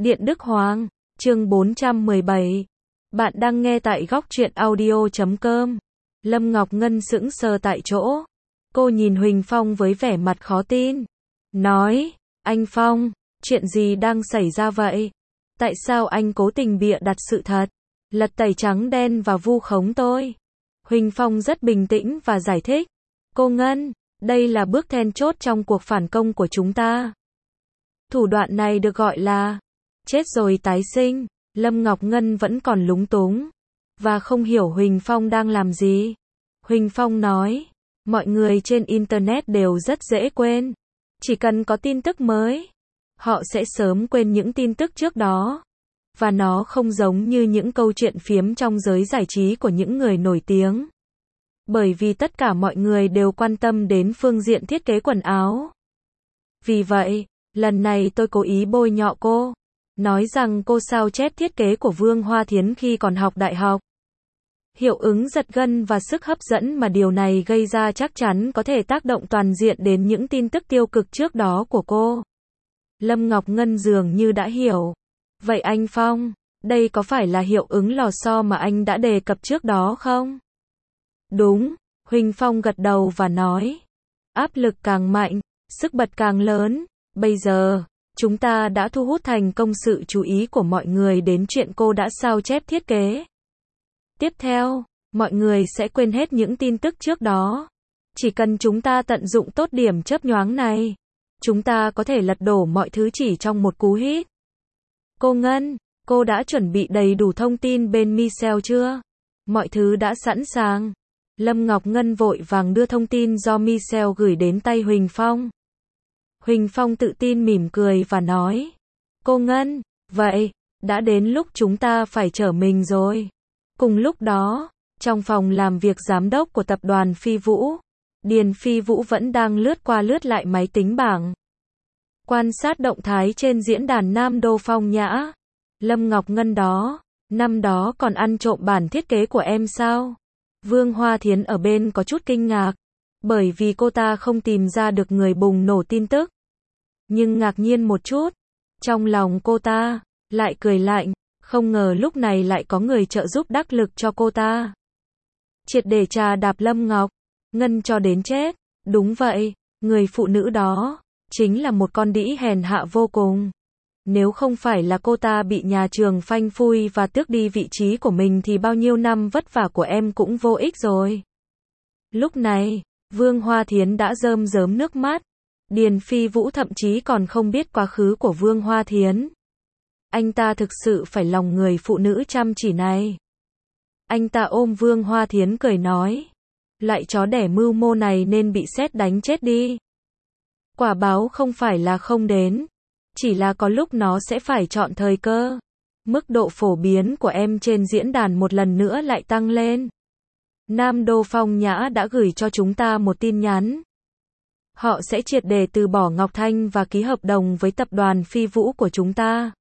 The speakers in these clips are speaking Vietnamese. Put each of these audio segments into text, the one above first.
Điện Đức Hoàng, chương 417. Bạn đang nghe tại góc truyện audio.com. Lâm Ngọc Ngân sững sờ tại chỗ. Cô nhìn Huỳnh Phong với vẻ mặt khó tin. Nói, anh Phong, chuyện gì đang xảy ra vậy? Tại sao anh cố tình bịa đặt sự thật, lật tẩy trắng đen và vu khống tôi? Huỳnh Phong rất bình tĩnh và giải thích. Cô Ngân, đây là bước then chốt trong cuộc phản công của chúng ta. Thủ đoạn này được gọi là chết rồi tái sinh. Lâm Ngọc Ngân vẫn còn lúng túng và không hiểu Huỳnh Phong đang làm gì. Huỳnh Phong nói, mọi người trên Internet đều rất dễ quên. Chỉ cần có tin tức mới, họ sẽ sớm quên những tin tức trước đó. Và nó không giống như những câu chuyện phiếm trong giới giải trí của những người nổi tiếng. Bởi vì tất cả mọi người đều quan tâm đến phương diện thiết kế quần áo. Vì vậy, lần này tôi cố ý bôi nhọ cô. Nói rằng cô sao chép thiết kế của Vương Hoa Thiến khi còn học đại học. Hiệu ứng giật gân và sức hấp dẫn mà điều này gây ra chắc chắn có thể tác động toàn diện đến những tin tức tiêu cực trước đó của cô. Lâm Ngọc Ngân dường như đã hiểu. Vậy anh Phong, đây có phải là hiệu ứng lò xo mà anh đã đề cập trước đó không? Đúng, Huỳnh Phong gật đầu và nói. Áp lực càng mạnh, sức bật càng lớn. Bây giờ, chúng ta đã thu hút thành công sự chú ý của mọi người đến chuyện cô đã sao chép thiết kế. Tiếp theo, mọi người sẽ quên hết những tin tức trước đó. Chỉ cần chúng ta tận dụng tốt điểm chớp nhoáng này, chúng ta có thể lật đổ mọi thứ chỉ trong một cú hít. Cô Ngân, cô đã chuẩn bị đầy đủ thông tin bên Michelle chưa? Mọi thứ đã sẵn sàng. Lâm Ngọc Ngân vội vàng đưa thông tin do Michelle gửi đến tay Huỳnh Phong. Huỳnh Phong tự tin mỉm cười và nói. Cô Ngân, vậy, đã đến lúc chúng ta phải trở mình rồi. Cùng lúc đó, trong phòng làm việc giám đốc của tập đoàn Phi Vũ, Điền Phi Vũ vẫn đang lướt qua lướt lại máy tính bảng. Quan sát động thái trên diễn đàn Nam Đô Phong Nhã. Lâm Ngọc Ngân đó, năm đó còn ăn trộm bản thiết kế của em sao? Vương Hoa Thiến ở bên có chút kinh ngạc, bởi vì cô ta không tìm ra được người bùng nổ tin tức. Nhưng ngạc nhiên một chút, trong lòng cô ta lại cười lạnh, không ngờ lúc này lại có người trợ giúp đắc lực cho cô ta. Triệt để trà đạp Lâm Ngọc Ngân cho đến chết. Đúng vậy, người phụ nữ đó chính là một con đĩ hèn hạ vô cùng. Nếu không phải là cô ta bị nhà trường phanh phui và tước đi vị trí của mình thì bao nhiêu năm vất vả của em cũng vô ích rồi. Lúc này, Vương Hoa Thiến đã rơm rớm nước mắt. Điền Phi Vũ thậm chí còn không biết quá khứ của Vương Hoa Thiến. Anh ta thực sự phải lòng người phụ nữ chăm chỉ này. Anh ta ôm Vương Hoa Thiến cười nói. Loại chó đẻ mưu mô này nên bị sét đánh chết đi. Quả báo không phải là không đến. Chỉ là có lúc nó sẽ phải chọn thời cơ. Mức độ phổ biến của em trên diễn đàn một lần nữa lại tăng lên. Nam Đô Phong Nhã đã gửi cho chúng ta một tin nhắn. Họ sẽ triệt để từ bỏ Ngọc Thanh và ký hợp đồng với tập đoàn Phi Vũ của chúng ta.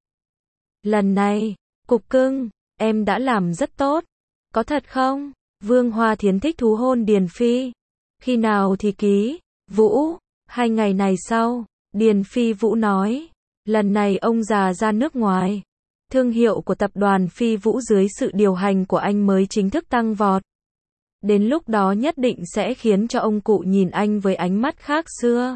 Lần này, cục cưng, em đã làm rất tốt. Có thật không? Vương Hoa Thiến thích thú hôn Điền Phi. Khi nào thì ký? Vũ, 2 ngày này sau, Điền Phi Vũ nói. Lần này ông già ra nước ngoài. Thương hiệu của tập đoàn Phi Vũ dưới sự điều hành của anh mới chính thức tăng vọt. Đến lúc đó nhất định sẽ khiến cho ông cụ nhìn anh với ánh mắt khác xưa.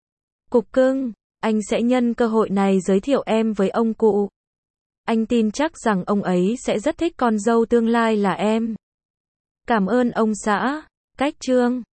Cục cưng, anh sẽ nhân cơ hội này giới thiệu em với ông cụ. Anh tin chắc rằng ông ấy sẽ rất thích con dâu tương lai là em. Cảm ơn ông xã. Cách chương